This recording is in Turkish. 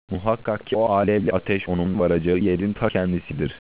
Muhakkak ki o alevli ateş onun varacağı yerin ta kendisidir.